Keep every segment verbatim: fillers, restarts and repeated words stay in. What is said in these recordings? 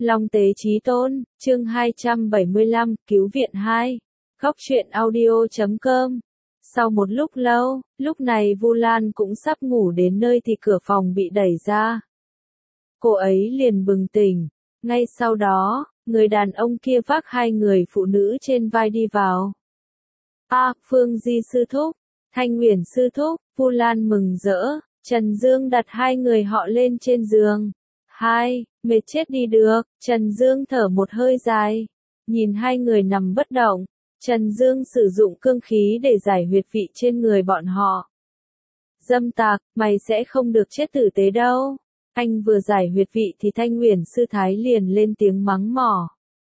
Long Tế Chí Tôn, chương hai trăm bảy mươi lăm, Cứu viện hai. Góc truyện audio chấm com. Sau một lúc lâu, lúc này Vu Lan cũng sắp ngủ đến nơi thì cửa phòng bị đẩy ra. Cô ấy liền bừng tỉnh. Ngay sau đó, người đàn ông kia vác hai người phụ nữ trên vai đi vào. A, Phương Di sư thúc, Thanh Uyển sư thúc, Vu Lan mừng rỡ. Trần Dương đặt hai người họ lên trên giường. Hai, mệt chết đi được, Trần Dương thở một hơi dài. Nhìn hai người nằm bất động, Trần Dương sử dụng cương khí để giải huyệt vị trên người bọn họ. Dâm tặc, mày sẽ không được chết tử tế đâu. Anh vừa giải huyệt vị thì Thanh Uyển sư thái liền lên tiếng mắng mỏ.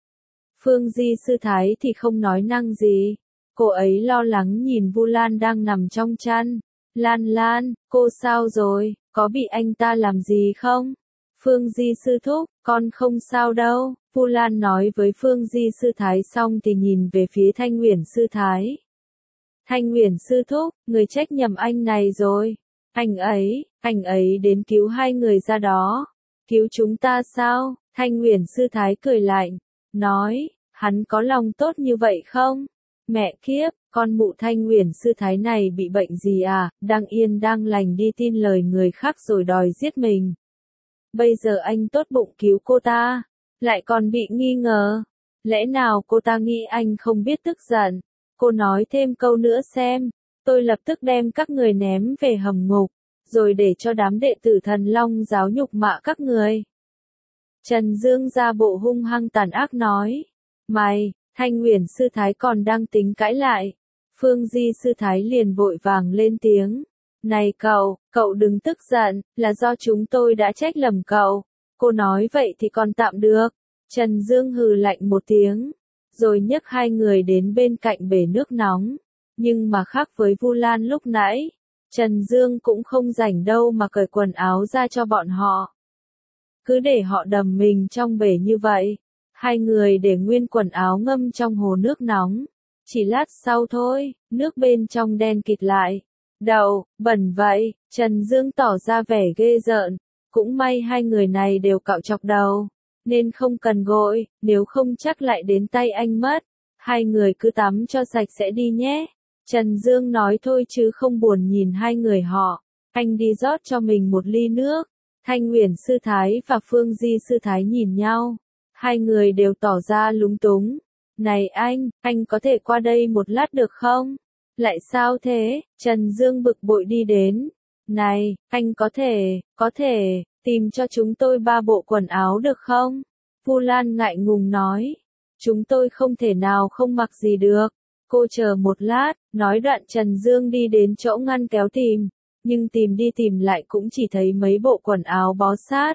Phương Di sư thái thì không nói năng gì. Cô ấy lo lắng nhìn Vu Lan đang nằm trong chăn. Lan Lan, cô sao rồi, có bị anh ta làm gì không? Phương Di sư thúc, con không sao đâu. Vu Lan nói với Phương Di sư thái xong thì nhìn về phía Thanh Uyển sư thái. Thanh Uyển sư thúc, người trách nhầm anh này rồi. Anh ấy, anh ấy đến cứu hai người ra đó. Cứu chúng ta sao? Thanh Uyển sư thái cười lạnh, nói, hắn có lòng tốt như vậy không? Mẹ kiếp, con mụ Thanh Uyển sư thái này bị bệnh gì à, đang yên đang lành đi tin lời người khác rồi đòi giết mình. Bây giờ anh tốt bụng cứu cô ta, lại còn bị nghi ngờ. Lẽ nào cô ta nghĩ anh không biết tức giận? Cô nói thêm câu nữa xem, tôi lập tức đem các người ném về hầm ngục, rồi để cho đám đệ tử Thần Long giáo nhục mạ các người. Trần Dương ra bộ hung hăng tàn ác nói, mày, Thanh Uyển sư thái còn đang tính cãi lại. Phương Di sư thái liền vội vàng lên tiếng. Này cậu, cậu đừng tức giận, là do chúng tôi đã trách lầm cậu. Cô nói vậy thì còn tạm được. Trần Dương hừ lạnh một tiếng, rồi nhấc hai người đến bên cạnh bể nước nóng. Nhưng mà khác với Vu Lan lúc nãy, Trần Dương cũng không rảnh đâu mà cởi quần áo ra cho bọn họ. Cứ để họ đầm mình trong bể như vậy. Hai người để nguyên quần áo ngâm trong hồ nước nóng. Chỉ lát sau thôi, nước bên trong đen kịt lại. Đậu, bẩn vậy, Trần Dương tỏ ra vẻ ghê rợn. Cũng may hai người này đều cạo chọc đầu, nên không cần gội, nếu không chắc lại đến tay anh mất. Hai người cứ tắm cho sạch sẽ đi nhé. Trần Dương nói thôi chứ không buồn nhìn hai người họ. Anh đi rót cho mình một ly nước. Thanh Uyển sư thái và Phương Di sư thái nhìn nhau. Hai người đều tỏ ra lúng túng. Này anh, anh có thể qua đây một lát được không? Lại sao thế? Trần Dương bực bội đi đến. Này, anh có thể, có thể, tìm cho chúng tôi ba bộ quần áo được không? Vu Lan ngại ngùng nói. Chúng tôi không thể nào không mặc gì được. Cô chờ một lát, nói đoạn Trần Dương đi đến chỗ ngăn kéo tìm. Nhưng tìm đi tìm lại cũng chỉ thấy mấy bộ quần áo bó sát.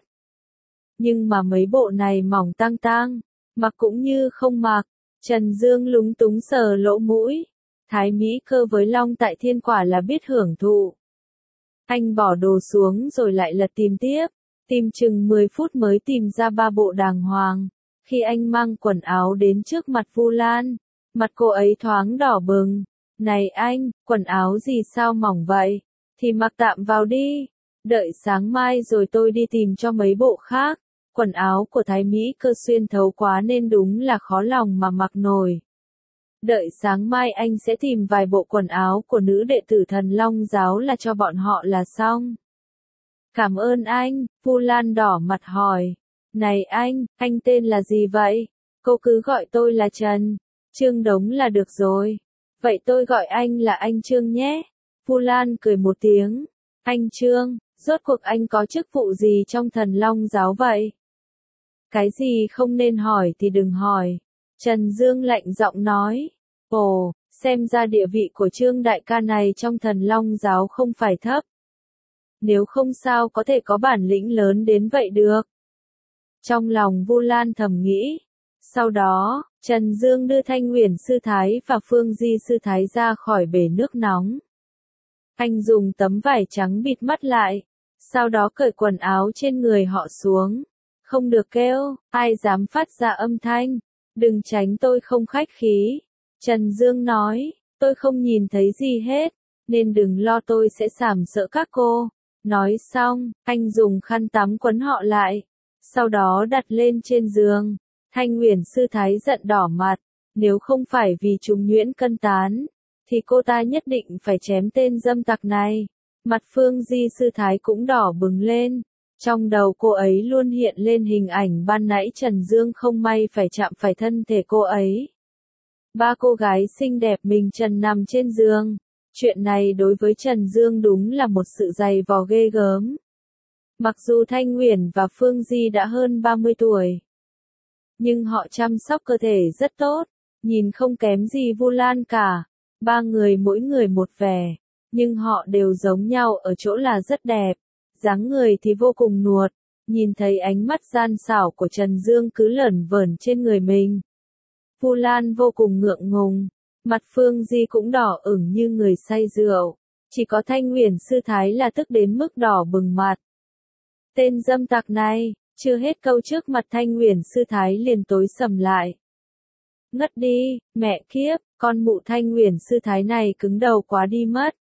Nhưng mà mấy bộ này mỏng tang tang, mặc cũng như không mặc. Trần Dương lúng túng sờ lỗ mũi. Thái Mỹ Cơ với Long Tại Thiên quả là biết hưởng thụ. Anh bỏ đồ xuống rồi lại lật tìm tiếp. Tìm chừng mười phút mới tìm ra ba bộ đàng hoàng. Khi anh mang quần áo đến trước mặt Vu Lan, mặt cô ấy thoáng đỏ bừng. Này anh, quần áo gì sao mỏng vậy? Thì mặc tạm vào đi. Đợi sáng mai rồi tôi đi tìm cho mấy bộ khác. Quần áo của Thái Mỹ Cơ xuyên thấu quá nên đúng là khó lòng mà mặc nổi. Đợi sáng mai anh sẽ tìm vài bộ quần áo của nữ đệ tử Thần Long giáo là cho bọn họ là xong. Cảm ơn anh, Vu Lan đỏ mặt hỏi. Này anh, anh tên là gì vậy? Cô cứ gọi tôi là Trần, Trương Đống là được rồi. Vậy tôi gọi anh là anh Trương nhé. Vu Lan cười một tiếng. Anh Trương, rốt cuộc anh có chức vụ gì trong Thần Long giáo vậy? Cái gì không nên hỏi thì đừng hỏi. Trần Dương lạnh giọng nói. Ồ, xem ra địa vị của Trương đại ca này trong Thần Long giáo không phải thấp. Nếu không sao có thể có bản lĩnh lớn đến vậy được. Trong lòng Vu Lan thầm nghĩ. Sau đó, Trần Dương đưa Thanh Uyển sư thái và Phương Di sư thái ra khỏi bể nước nóng. Anh dùng tấm vải trắng bịt mắt lại. Sau đó cởi quần áo trên người họ xuống. Không được kêu, ai dám phát ra âm thanh. Đừng tránh tôi không khách khí. Trần Dương nói, tôi không nhìn thấy gì hết, nên đừng lo tôi sẽ sàm sỡ các cô. Nói xong, anh dùng khăn tắm quấn họ lại. sau đó đặt lên trên giường. Thanh Uyển sư thái giận đỏ mặt, nếu không phải vì chúng nhuyễn cân tán, thì cô ta nhất định phải chém tên dâm tặc này. Mặt Phương Di sư thái cũng đỏ bừng lên, trong đầu cô ấy luôn hiện lên hình ảnh ban nãy Trần Dương không may phải chạm phải thân thể cô ấy. Ba cô gái xinh đẹp mình trần nằm trên giường, chuyện này đối với Trần Dương đúng là một sự dày vò ghê gớm. Mặc dù Thanh Uyển và Phương Di đã hơn ba mươi tuổi, nhưng họ chăm sóc cơ thể rất tốt, nhìn không kém gì Vu Lan cả. Ba người mỗi người một vẻ, nhưng họ đều giống nhau ở chỗ là rất đẹp, dáng người thì vô cùng nuột, nhìn thấy ánh mắt gian xảo của Trần Dương cứ lởn vởn trên người mình. Vu Lan vô cùng ngượng ngùng, mặt Phương Di cũng đỏ ửng như người say rượu, chỉ có Thanh Uyển sư thái là tức đến mức đỏ bừng mặt. Tên dâm tặc này, chưa hết câu trước mặt Thanh Uyển sư thái liền tối sầm lại. Ngất đi, mẹ kiếp, con mụ Thanh Uyển sư thái này cứng đầu quá đi mất.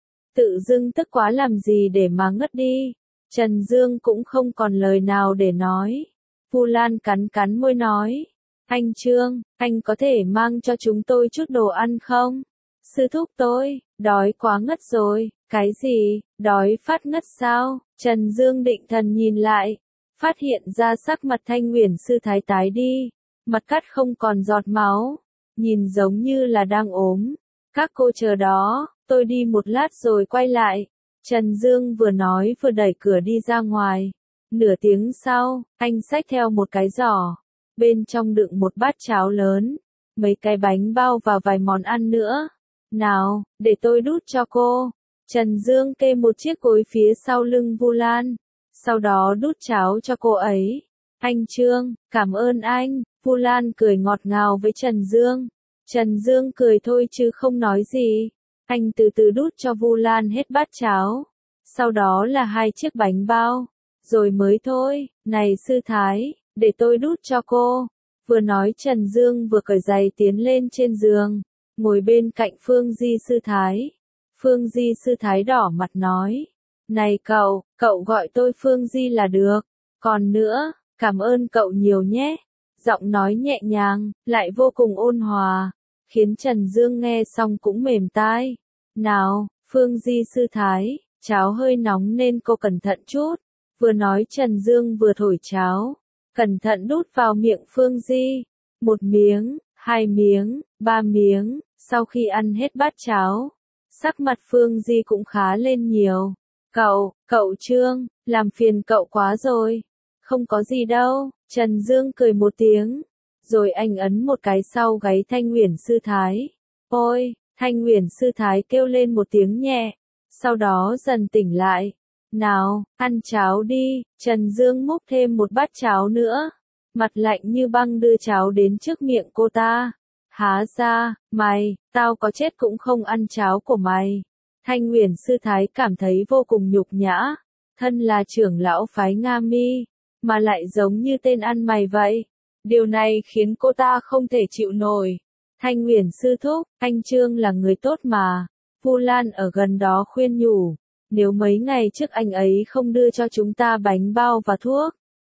Tự dưng tức quá làm gì để mà ngất đi. Trần Dương cũng không còn lời nào để nói. Vu Lan cắn cắn môi nói. Anh Trương, anh có thể mang cho chúng tôi chút đồ ăn không? Sư thúc tôi, đói quá ngất rồi. Cái gì, đói phát ngất sao? Trần Dương định thần nhìn lại, phát hiện ra sắc mặt Thanh Uyển sư thái tái đi, mặt cắt không còn giọt máu, nhìn giống như là đang ốm. Các cô chờ đó, tôi đi một lát rồi quay lại. Trần Dương vừa nói vừa đẩy cửa đi ra ngoài. Nửa tiếng sau, anh xách theo một cái giỏ, bên trong đựng một bát cháo lớn, mấy cái bánh bao và vài món ăn nữa. Nào, để tôi đút cho cô. Trần Dương kê một chiếc gối phía sau lưng Vu Lan, sau đó đút cháo cho cô ấy. Anh Trương, cảm ơn anh. Vu Lan cười ngọt ngào với Trần Dương. Trần Dương cười thôi chứ không nói gì. Anh từ từ đút cho Vu Lan hết bát cháo, sau đó là hai chiếc bánh bao, rồi mới thôi. Này sư thái, để tôi đút cho cô. Vừa nói Trần Dương vừa cởi giày tiến lên trên giường, ngồi bên cạnh Phương Di sư thái. Phương Di sư thái đỏ mặt nói. Này cậu, cậu gọi tôi Phương Di là được. Còn nữa, cảm ơn cậu nhiều nhé. Giọng nói nhẹ nhàng, lại vô cùng ôn hòa, khiến Trần Dương nghe xong cũng mềm tai. Nào, Phương Di sư thái, cháo hơi nóng nên cô cẩn thận chút. Vừa nói Trần Dương vừa thổi cháo, cẩn thận đút vào miệng Phương Di. Một miếng, hai miếng, ba miếng, sau khi ăn hết bát cháo, sắc mặt Phương Di cũng khá lên nhiều. Cậu, cậu Trương, làm phiền cậu quá rồi. Không có gì đâu. Trần Dương cười một tiếng, rồi anh ấn một cái sau gáy Thanh Uyển sư thái. Ôi, Thanh Uyển sư thái kêu lên một tiếng nhẹ, sau đó dần tỉnh lại. Nào, ăn cháo đi. Trần Dương múc thêm một bát cháo nữa, mặt lạnh như băng đưa cháo đến trước miệng cô ta. Há ra, mày, tao có chết cũng không ăn cháo của mày. Thanh Uyển sư thái cảm thấy vô cùng nhục nhã, thân là trưởng lão phái Nga Mi, mà lại giống như tên ăn mày vậy. Điều này khiến cô ta không thể chịu nổi. Thanh Uyển sư thúc, anh Trương là người tốt mà. Vu Lan ở gần đó khuyên nhủ, nếu mấy ngày trước anh ấy không đưa cho chúng ta bánh bao và thuốc,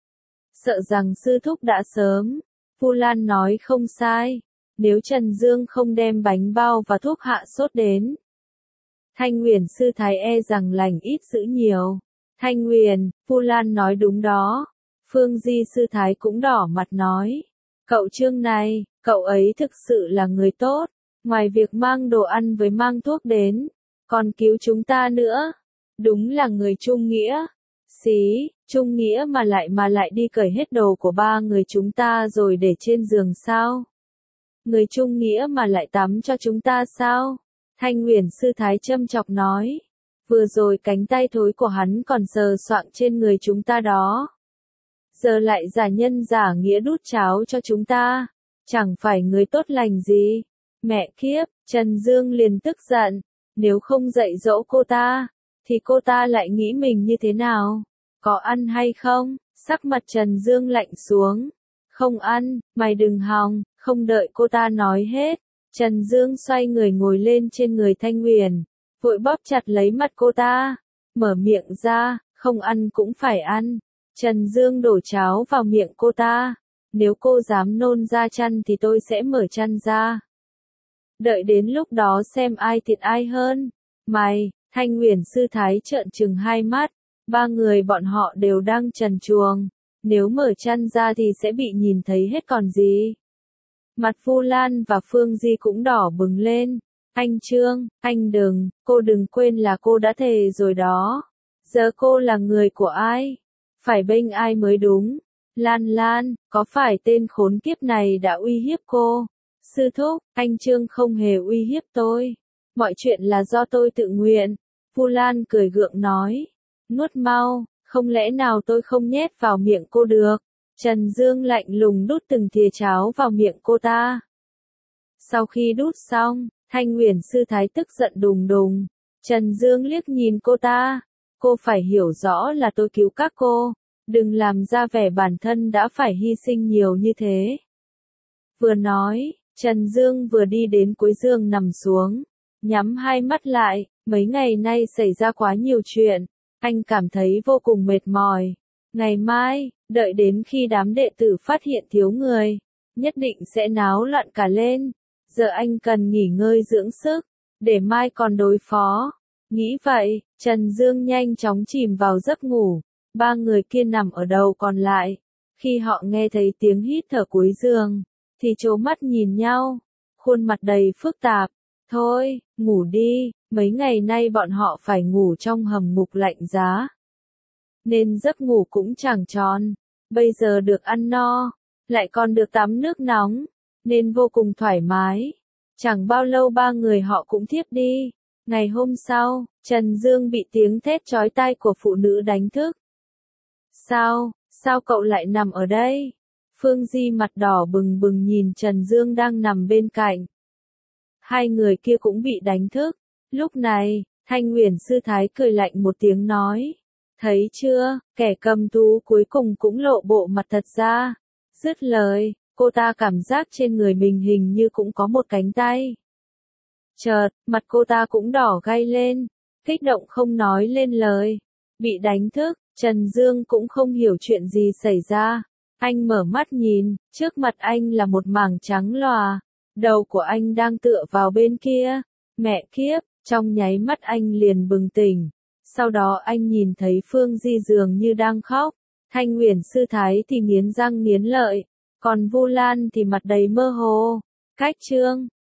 sợ rằng sư thúc đã sớm. Vu Lan nói không sai, nếu Trần Dương không đem bánh bao và thuốc hạ sốt đến, Thanh Uyển sư thái e rằng lành ít dữ nhiều. Thanh Uyển, Vu Lan nói đúng đó. Phương Di sư thái cũng đỏ mặt nói. Cậu Trương này, cậu ấy thực sự là người tốt. Ngoài việc mang đồ ăn với mang thuốc đến, còn cứu chúng ta nữa. Đúng là người trung nghĩa. Xí, trung nghĩa mà lại mà lại đi cởi hết đồ của ba người chúng ta rồi để trên giường sao? Người trung nghĩa mà lại tắm cho chúng ta sao? Thanh Uyển sư thái châm chọc nói. Vừa rồi cánh tay thối của hắn còn sờ soạng trên người chúng ta đó. Giờ lại giả nhân giả nghĩa đút cháo cho chúng ta. Chẳng phải người tốt lành gì. Mẹ kiếp, Trần Dương liền tức giận. Nếu không dạy dỗ cô ta, thì cô ta lại nghĩ mình như thế nào? Có ăn hay không? Sắc mặt Trần Dương lạnh xuống. Không ăn, mày đừng hòng. Không đợi cô ta nói hết, Trần Dương xoay người ngồi lên trên người Thanh Uyển, vội bóp chặt lấy mặt cô ta, mở miệng ra, không ăn cũng phải ăn. Trần Dương đổ cháo vào miệng cô ta. Nếu cô dám nôn ra chăn thì tôi sẽ mở chăn ra. Đợi đến lúc đó xem ai thiệt ai hơn. Mày, Thanh Uyển sư thái trợn trừng hai mắt. Ba người bọn họ đều đang trần truồng. Nếu mở chăn ra thì sẽ bị nhìn thấy hết còn gì. Mặt Vu Lan và Phương Di cũng đỏ bừng lên. Anh Trương, anh đừng, cô đừng quên là cô đã thề rồi đó. Giờ cô là người của ai? Phải bênh ai mới đúng. Lan Lan, có phải tên khốn kiếp này đã uy hiếp cô? Sư thúc, anh Trương không hề uy hiếp tôi. Mọi chuyện là do tôi tự nguyện. Vu Lan cười gượng nói. Nuốt mau, không lẽ nào tôi không nhét vào miệng cô được? Trần Dương lạnh lùng đút từng thìa cháo vào miệng cô ta. Sau khi đút xong, Thanh Uyển sư thái tức giận đùng đùng. Trần Dương liếc nhìn cô ta. Cô phải hiểu rõ là tôi cứu các cô. Đừng làm ra vẻ bản thân đã phải hy sinh nhiều như thế. Vừa nói, Trần Dương vừa đi đến cuối giường nằm xuống. Nhắm hai mắt lại, mấy ngày nay xảy ra quá nhiều chuyện. Anh cảm thấy vô cùng mệt mỏi. Ngày mai, đợi đến khi đám đệ tử phát hiện thiếu người, nhất định sẽ náo loạn cả lên. Giờ anh cần nghỉ ngơi dưỡng sức, để mai còn đối phó. Nghĩ vậy, Trần Dương nhanh chóng chìm vào giấc ngủ. Ba người kia nằm ở đầu còn lại. Khi họ nghe thấy tiếng hít thở cuối giường, thì trố mắt nhìn nhau, khuôn mặt đầy phức tạp. Thôi, ngủ đi, mấy ngày nay bọn họ phải ngủ trong hầm ngục lạnh giá. Nên giấc ngủ cũng chẳng tròn. Bây giờ được ăn no, lại còn được tắm nước nóng, nên vô cùng thoải mái. Chẳng bao lâu ba người họ cũng thiếp đi. Ngày hôm sau, Trần Dương bị tiếng thét chói tai của phụ nữ đánh thức. Sao, sao cậu lại nằm ở đây? Phương Di mặt đỏ bừng bừng nhìn Trần Dương đang nằm bên cạnh. Hai người kia cũng bị đánh thức. Lúc này, Thanh Uyển sư thái cười lạnh một tiếng nói. Thấy chưa, kẻ cầm thú cuối cùng cũng lộ bộ mặt thật ra. Dứt lời, cô ta cảm giác trên người mình hình như cũng có một cánh tay. Chợt, mặt cô ta cũng đỏ gay lên, kích động không nói lên lời. Bị đánh thức, Trần Dương cũng không hiểu chuyện gì xảy ra. Anh mở mắt nhìn, trước mặt anh là một mảng trắng lòa. Đầu của anh đang tựa vào bên kia. Mẹ kiếp, trong nháy mắt anh liền bừng tỉnh. Sau đó anh nhìn thấy Phương Di dường như đang khóc. Thanh Uyển sư thái thì nghiến răng nghiến lợi. Còn Vu Lan thì mặt đầy mơ hồ. Cách Trương,